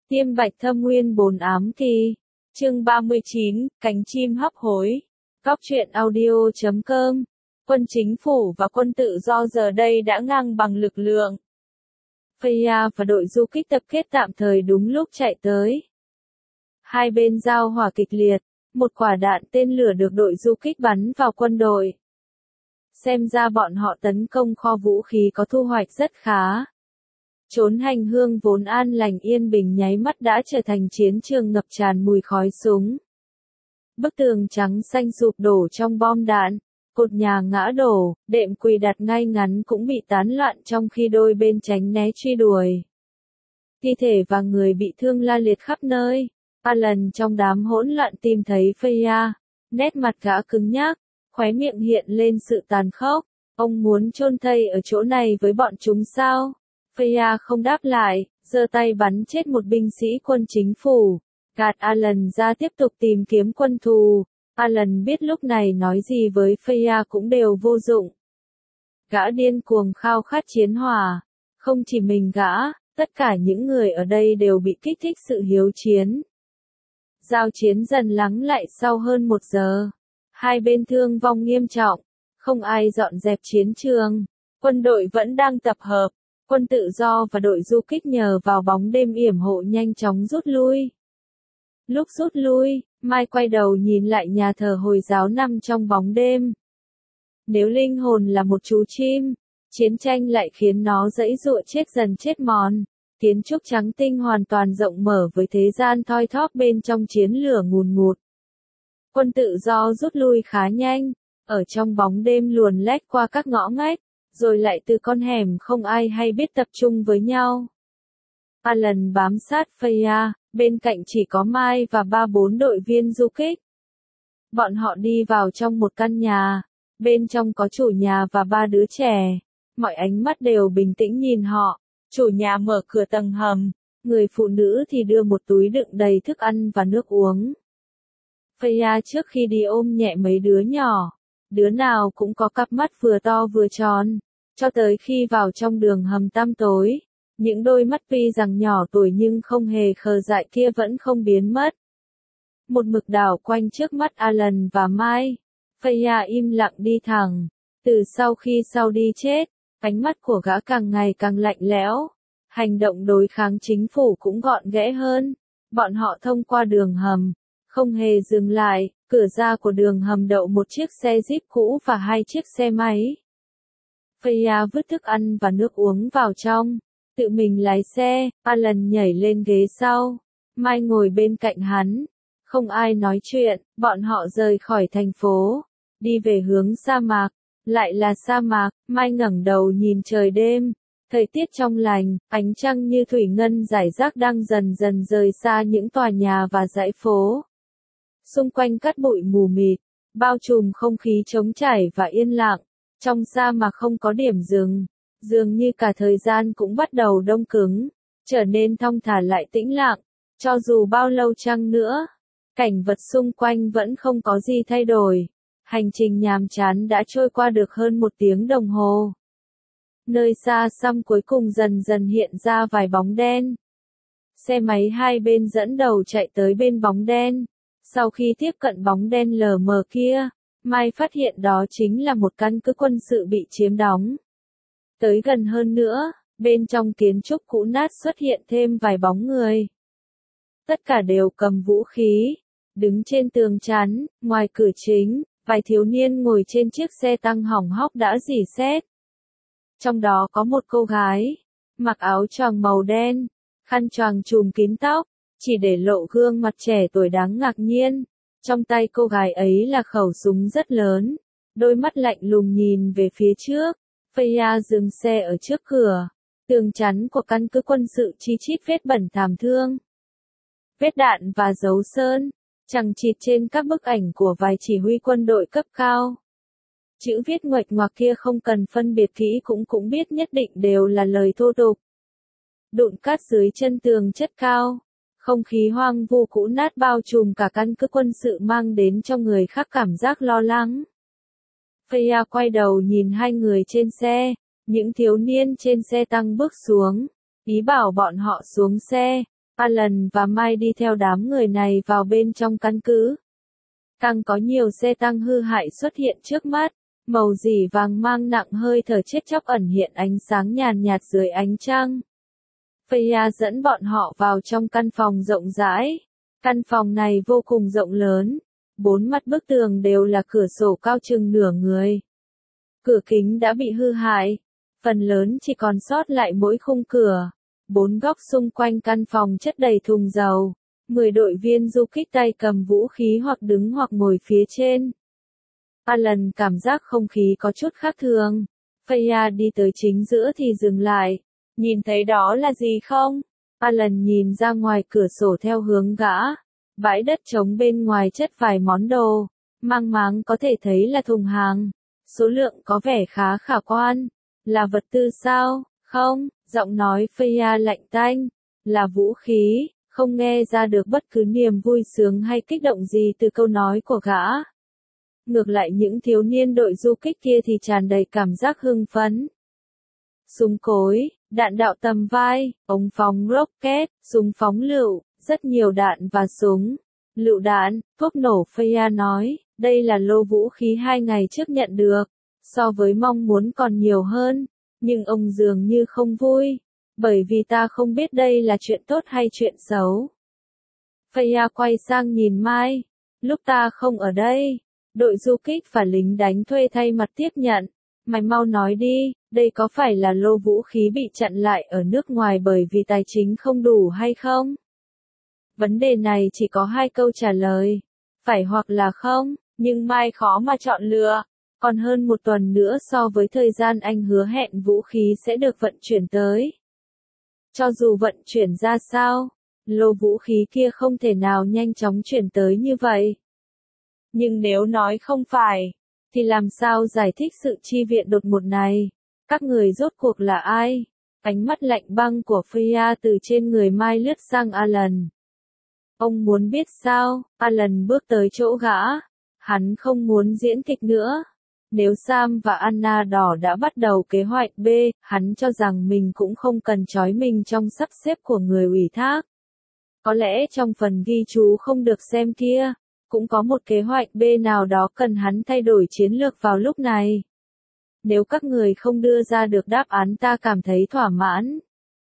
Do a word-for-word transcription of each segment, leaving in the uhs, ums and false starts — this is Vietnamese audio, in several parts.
Tiêm bạch thâm nguyên bồn ám kỳ. Chương ba mươi chín, cánh chim hấp hối. Cóc truyện audio chấm com. Quân chính phủ và quân tự do giờ đây đã ngang bằng lực lượng. Feya và đội du kích tập kết tạm thời đúng lúc chạy tới. Hai bên giao hỏa kịch liệt, một quả đạn tên lửa được đội du kích bắn vào quân đội. Xem ra bọn họ tấn công kho vũ khí có thu hoạch rất khá. Chốn hành hương vốn an lành yên bình nháy mắt đã trở thành chiến trường ngập tràn mùi khói súng. Bức tường trắng xanh sụp đổ trong bom đạn, cột nhà ngã đổ, đệm quỳ đặt ngay ngắn cũng bị tán loạn trong khi đôi bên tránh né truy đuổi. Thi thể và người bị thương la liệt khắp nơi. Alan trong đám hỗn loạn tìm thấy Feya, nét mặt gã cứng nhắc, khóe miệng hiện lên sự tàn khốc. Ông muốn chôn thây ở chỗ này với bọn chúng sao? Feya không đáp lại, giơ tay bắn chết một binh sĩ quân chính phủ, gạt Alan ra tiếp tục tìm kiếm quân thù. Alan biết lúc này nói gì với Feya cũng đều vô dụng. Gã điên cuồng khao khát chiến hỏa, không chỉ mình gã, tất cả những người ở đây đều bị kích thích sự hiếu chiến. Giao chiến dần lắng lại sau hơn một giờ. Hai bên thương vong nghiêm trọng, không ai dọn dẹp chiến trường. Quân đội vẫn đang tập hợp. Quân tự do và đội du kích nhờ vào bóng đêm yểm hộ nhanh chóng rút lui. Lúc rút lui, Mai quay đầu nhìn lại nhà thờ Hồi giáo nằm trong bóng đêm. Nếu linh hồn là một chú chim, chiến tranh lại khiến nó giãy giụa chết dần chết mòn. Kiến trúc trắng tinh hoàn toàn rộng mở với thế gian thoi thóp bên trong chiến lửa ngùn ngụt. Quân tự do rút lui khá nhanh, ở trong bóng đêm luồn lách qua các ngõ ngách, rồi lại từ con hẻm không ai hay biết tập trung với nhau. Alan bám sát Feya, bên cạnh chỉ có Mai và ba bốn đội viên du kích. Bọn họ đi vào trong một căn nhà, bên trong có chủ nhà và ba đứa trẻ. Mọi ánh mắt đều bình tĩnh nhìn họ. Chủ nhà mở cửa tầng hầm, người phụ nữ thì đưa một túi đựng đầy thức ăn và nước uống. Feya trước khi đi ôm nhẹ mấy đứa nhỏ, đứa nào cũng có cặp mắt vừa to vừa tròn, cho tới khi vào trong đường hầm tăm tối, những đôi mắt tuy rằng nhỏ tuổi nhưng không hề khờ dại kia vẫn không biến mất. Một mực đảo quanh trước mắt Alan và Mai, Feya im lặng đi thẳng, từ sau khi sau đi chết. Ánh mắt của gã càng ngày càng lạnh lẽo, hành động đối kháng chính phủ cũng gọn ghẽ hơn. Bọn họ thông qua đường hầm, không hề dừng lại, cửa ra của đường hầm đậu một chiếc xe Jeep cũ và hai chiếc xe máy. Feya vứt thức ăn và nước uống vào trong, tự mình lái xe. Alan nhảy lên ghế sau, Mai ngồi bên cạnh hắn. Không ai nói chuyện, bọn họ rời khỏi thành phố, đi về hướng sa mạc. Lại là sa mạc. Mai ngẩng đầu nhìn trời đêm, thời tiết trong lành, ánh trăng như thủy ngân rải rác đang dần dần rời xa những tòa nhà và dãy phố. Xung quanh cát bụi mù mịt, bao trùm không khí trống trải và yên lặng. Trong sa mạc không có điểm dừng, dường như cả thời gian cũng bắt đầu đông cứng, trở nên thong thả lại tĩnh lặng. Cho dù bao lâu chăng nữa, cảnh vật xung quanh vẫn không có gì thay đổi. Hành trình nhàm chán đã trôi qua được hơn một tiếng đồng hồ. Nơi xa xăm cuối cùng dần dần hiện ra vài bóng đen. Xe máy hai bên dẫn đầu chạy tới bên bóng đen. Sau khi tiếp cận bóng đen lờ mờ kia, Mai phát hiện đó chính là một căn cứ quân sự bị chiếm đóng. Tới gần hơn nữa, bên trong kiến trúc cũ nát xuất hiện thêm vài bóng người. Tất cả đều cầm vũ khí, đứng trên tường chắn, ngoài cửa chính. Vài thiếu niên ngồi trên chiếc xe tăng hỏng hóc đã rỉ sét. Trong đó có một cô gái, mặc áo choàng màu đen, khăn choàng trùm kín tóc, chỉ để lộ gương mặt trẻ tuổi đáng ngạc nhiên. Trong tay cô gái ấy là khẩu súng rất lớn, đôi mắt lạnh lùng nhìn về phía trước. Feya dừng xe ở trước cửa, tường chắn của căn cứ quân sự chi chít vết bẩn thảm thương, vết đạn và dấu sơn. Chằng chịt trên các bức ảnh của vài chỉ huy quân đội cấp cao. Chữ viết nguệch ngoạc kia không cần phân biệt kỹ cũng cũng biết nhất định đều là lời thô tục. Đụn cát dưới chân tường chất cao, không khí hoang vu cũ nát bao trùm cả căn cứ quân sự mang đến cho người khác cảm giác lo lắng. Feya quay đầu nhìn hai người trên xe, những thiếu niên trên xe tăng bước xuống, ý bảo bọn họ xuống xe. Alan và Mai đi theo đám người này vào bên trong căn cứ. Càng có nhiều xe tăng hư hại xuất hiện trước mắt, màu dỉ vàng mang nặng hơi thở chết chóc ẩn hiện ánh sáng nhàn nhạt dưới ánh trăng. Freya dẫn bọn họ vào trong căn phòng rộng rãi. Căn phòng này vô cùng rộng lớn, bốn mặt bức tường đều là cửa sổ cao chừng nửa người. Cửa kính đã bị hư hại, phần lớn chỉ còn sót lại mỗi khung cửa. Bốn góc xung quanh căn phòng chất đầy thùng dầu. Mười đội viên du kích tay cầm vũ khí hoặc đứng hoặc ngồi phía trên. Alan cảm giác không khí có chút khác thường. Freya đi tới chính giữa thì dừng lại. Nhìn thấy đó là gì không? Alan nhìn ra ngoài cửa sổ theo hướng gã. Bãi đất trống bên ngoài chất vài món đồ. Mang máng có thể thấy là thùng hàng. Số lượng có vẻ khá khả quan. Là vật tư sao? Không, giọng nói Freya lạnh tanh. Là vũ khí, không nghe ra được bất cứ niềm vui sướng hay kích động gì từ câu nói của gã. Ngược lại những thiếu niên đội du kích kia thì tràn đầy cảm giác hưng phấn. Súng cối, đạn đạo tầm vai, ống phóng rocket, súng phóng lựu, rất nhiều đạn và súng, lựu đạn, thuốc nổ. Freya nói, đây là lô vũ khí hai ngày trước nhận được, so với mong muốn còn nhiều hơn, nhưng ông dường như không vui, bởi vì ta không biết đây là chuyện tốt hay chuyện xấu. Freya quay sang nhìn Mai, lúc ta không ở đây, đội du kích và lính đánh thuê thay mặt tiếp nhận, mày mau nói đi, đây có phải là lô vũ khí bị chặn lại ở nước ngoài bởi vì tài chính không đủ hay không? Vấn đề này chỉ có hai câu trả lời, phải hoặc là không, nhưng Mai khó mà chọn lựa, còn hơn một tuần nữa so với thời gian anh hứa hẹn vũ khí sẽ được vận chuyển tới. Cho dù vận chuyển ra sao, lô vũ khí kia không thể nào nhanh chóng chuyển tới như vậy. Nhưng nếu nói không phải, thì làm sao giải thích sự chi viện đột ngột này? Các người rốt cuộc là ai? Ánh mắt lạnh băng của Freya từ trên người Mai lướt sang Alan. Ông muốn biết sao? Alan bước tới chỗ gã. Hắn không muốn diễn kịch nữa. Nếu Sam và Anna đỏ đã bắt đầu kế hoạch B, hắn cho rằng mình cũng không cần trói mình trong sắp xếp của người ủy thác. Có lẽ trong phần ghi chú không được xem kia, cũng có một kế hoạch B nào đó cần hắn thay đổi chiến lược vào lúc này. Nếu các người không đưa ra được đáp án ta cảm thấy thỏa mãn.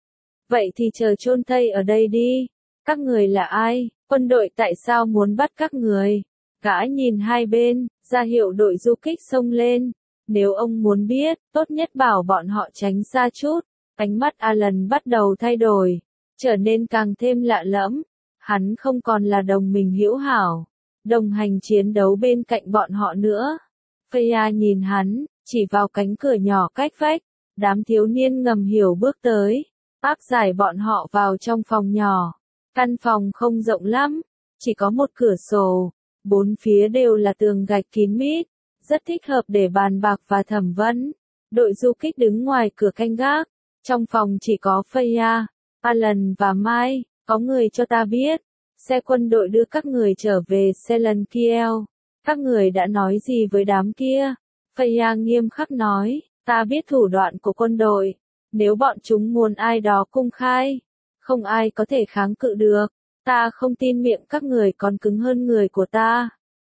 Vậy thì chờ chôn thây ở đây đi. Các người là ai? Quân đội tại sao muốn bắt các người? Gã nhìn hai bên, ra hiệu đội du kích xông lên. Nếu ông muốn biết, tốt nhất bảo bọn họ tránh xa chút. Ánh mắt Alan bắt đầu thay đổi, trở nên càng thêm lạ lẫm. Hắn không còn là đồng minh hữu hảo, đồng hành chiến đấu bên cạnh bọn họ nữa. Freya nhìn hắn, chỉ vào cánh cửa nhỏ cách vách. Đám thiếu niên ngầm hiểu bước tới, áp giải bọn họ vào trong phòng nhỏ. Căn phòng không rộng lắm, chỉ có một cửa sổ, bốn phía đều là tường gạch kín mít, rất thích hợp để bàn bạc và thẩm vấn. Đội du kích đứng ngoài cửa canh gác, trong phòng chỉ có Freya, Alan và Mai. Có người cho ta biết, xe quân đội đưa các người trở về Selenkiel. Các người đã nói gì với đám kia? Freya nghiêm khắc nói, ta biết thủ đoạn của quân đội, nếu bọn chúng muốn ai đó công khai, không ai có thể kháng cự được. Ta không tin miệng các người còn cứng hơn người của ta.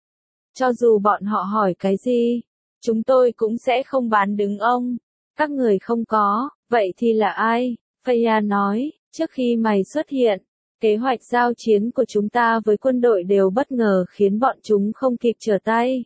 Cho dù bọn họ hỏi cái gì, chúng tôi cũng sẽ không bán đứng ông. Các người không có, vậy thì là ai? Freya nói, trước khi mày xuất hiện, kế hoạch giao chiến của chúng ta với quân đội đều bất ngờ khiến bọn chúng không kịp trở tay.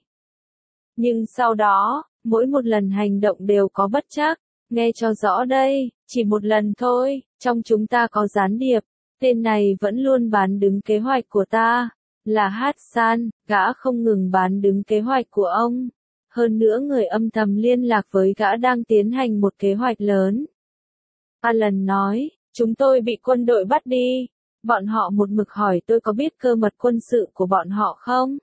Nhưng sau đó, mỗi một lần hành động đều có bất trắc. Nghe cho rõ đây, chỉ một lần thôi, trong chúng ta có gián điệp. Tên này vẫn luôn bán đứng kế hoạch của ta. Là Hassan, gã không ngừng bán đứng kế hoạch của ông. Hơn nữa người âm thầm liên lạc với gã đang tiến hành một kế hoạch lớn. Alan nói, chúng tôi bị quân đội bắt đi. Bọn họ một mực hỏi tôi có biết cơ mật quân sự của bọn họ không?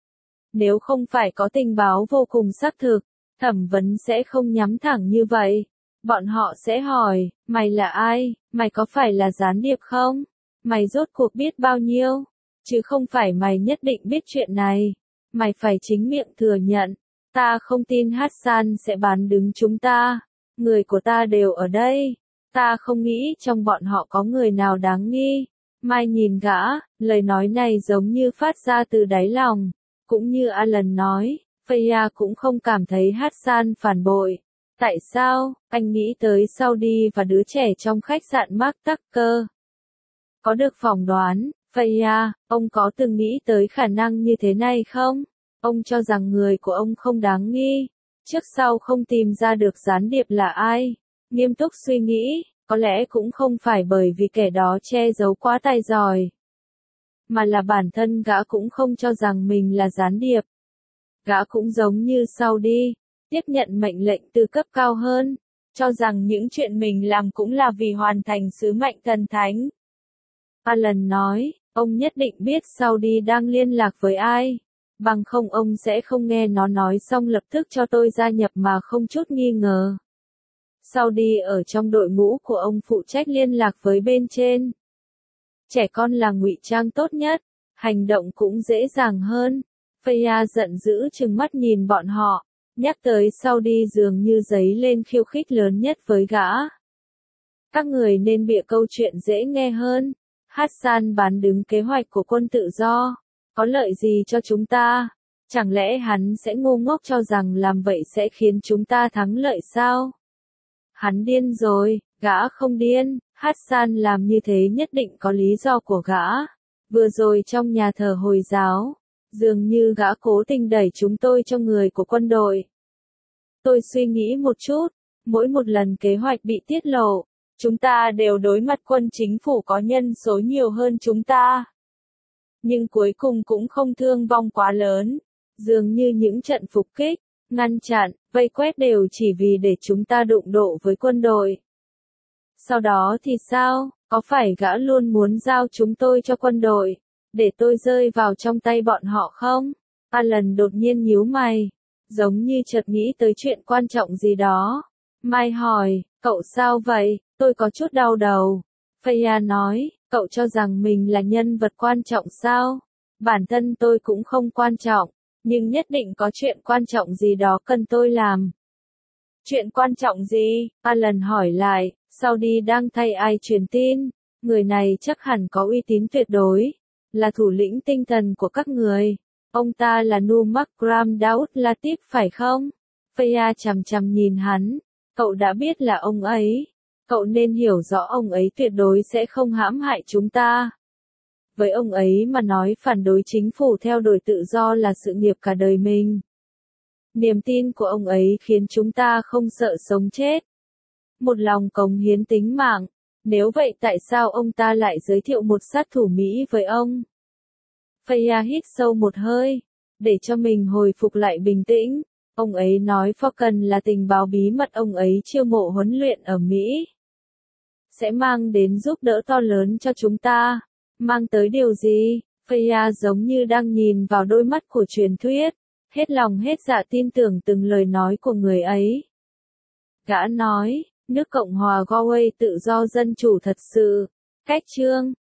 Nếu không phải có tình báo vô cùng xác thực, thẩm vấn sẽ không nhắm thẳng như vậy. Bọn họ sẽ hỏi, mày là ai? Mày có phải là gián điệp không? Mày rốt cuộc biết bao nhiêu? Chứ không phải mày nhất định biết chuyện này. Mày phải chính miệng thừa nhận. Ta không tin Hassan sẽ bán đứng chúng ta. Người của ta đều ở đây. Ta không nghĩ trong bọn họ có người nào đáng nghi. Mai nhìn gã, lời nói này giống như phát ra từ đáy lòng. Cũng như Alan nói, Faya cũng không cảm thấy Hassan phản bội. Tại sao, anh nghĩ tới Saudi và đứa trẻ trong khách sạn Mark Tucker? Có được phỏng đoán, Faya, ông có từng nghĩ tới khả năng như thế này không? Ông cho rằng người của ông không đáng nghi. Trước sau không tìm ra được gián điệp là ai. Nghiêm túc suy nghĩ, có lẽ cũng không phải bởi vì kẻ đó che giấu quá tài giỏi. Mà là bản thân gã cũng không cho rằng mình là gián điệp. Gã cũng giống như Saudi, tiếp nhận mệnh lệnh từ cấp cao hơn, cho rằng những chuyện mình làm cũng là vì hoàn thành sứ mệnh thần thánh. Alan nói, ông nhất định biết Saudi đang liên lạc với ai, bằng không ông sẽ không nghe nó nói xong lập tức cho tôi gia nhập mà không chút nghi ngờ. Saudi ở trong đội ngũ của ông phụ trách liên lạc với bên trên. Trẻ con là ngụy trang tốt nhất, hành động cũng dễ dàng hơn. Faya giận dữ trừng mắt nhìn bọn họ, nhắc tới Saudi dường như giấy lên khiêu khích lớn nhất với gã. Các người nên bịa câu chuyện dễ nghe hơn. Hassan bán đứng kế hoạch của quân tự do. Có lợi gì cho chúng ta? Chẳng lẽ hắn sẽ ngu ngốc cho rằng làm vậy sẽ khiến chúng ta thắng lợi sao? Hắn điên rồi, gã không điên. Hassan làm như thế nhất định có lý do của gã. Vừa rồi trong nhà thờ Hồi giáo, dường như gã cố tình đẩy chúng tôi cho người của quân đội. Tôi suy nghĩ một chút, mỗi một lần kế hoạch bị tiết lộ, chúng ta đều đối mặt quân chính phủ có nhân số nhiều hơn chúng ta. Nhưng cuối cùng cũng không thương vong quá lớn, dường như những trận phục kích, ngăn chặn, vây quét đều chỉ vì để chúng ta đụng độ với quân đội. Sau đó thì sao, có phải gã luôn muốn giao chúng tôi cho quân đội, để tôi rơi vào trong tay bọn họ không? Alan đột nhiên nhíu mày, giống như chợt nghĩ tới chuyện quan trọng gì đó. Mai hỏi, cậu sao vậy? Tôi có chút đau đầu. Faya nói, cậu cho rằng mình là nhân vật quan trọng sao? Bản thân tôi cũng không quan trọng, nhưng nhất định có chuyện quan trọng gì đó cần tôi làm. Chuyện quan trọng gì? Alan hỏi lại, Saudi đang thay ai truyền tin? Người này chắc hẳn có uy tín tuyệt đối, là thủ lĩnh tinh thần của các người. Ông ta là Nu Makram Daud Latif phải không? Faya chằm chằm nhìn hắn, cậu đã biết là ông ấy. Cậu nên hiểu rõ ông ấy tuyệt đối sẽ không hãm hại chúng ta. Với ông ấy mà nói phản đối chính phủ theo đuổi tự do là sự nghiệp cả đời mình. Niềm tin của ông ấy khiến chúng ta không sợ sống chết. Một lòng cống hiến tính mạng. Nếu vậy tại sao ông ta lại giới thiệu một sát thủ Mỹ với ông? Faya hít sâu một hơi, để cho mình hồi phục lại bình tĩnh. Ông ấy nói Falcon là tình báo bí mật ông ấy chiêu mộ huấn luyện ở Mỹ. Sẽ mang đến giúp đỡ to lớn cho chúng ta. Mang tới điều gì? Faya giống như đang nhìn vào đôi mắt của truyền thuyết, hết lòng hết dạ tin tưởng từng lời nói của người ấy. Gã nói, nước Cộng hòa Galway tự do dân chủ thật sự. Cách chương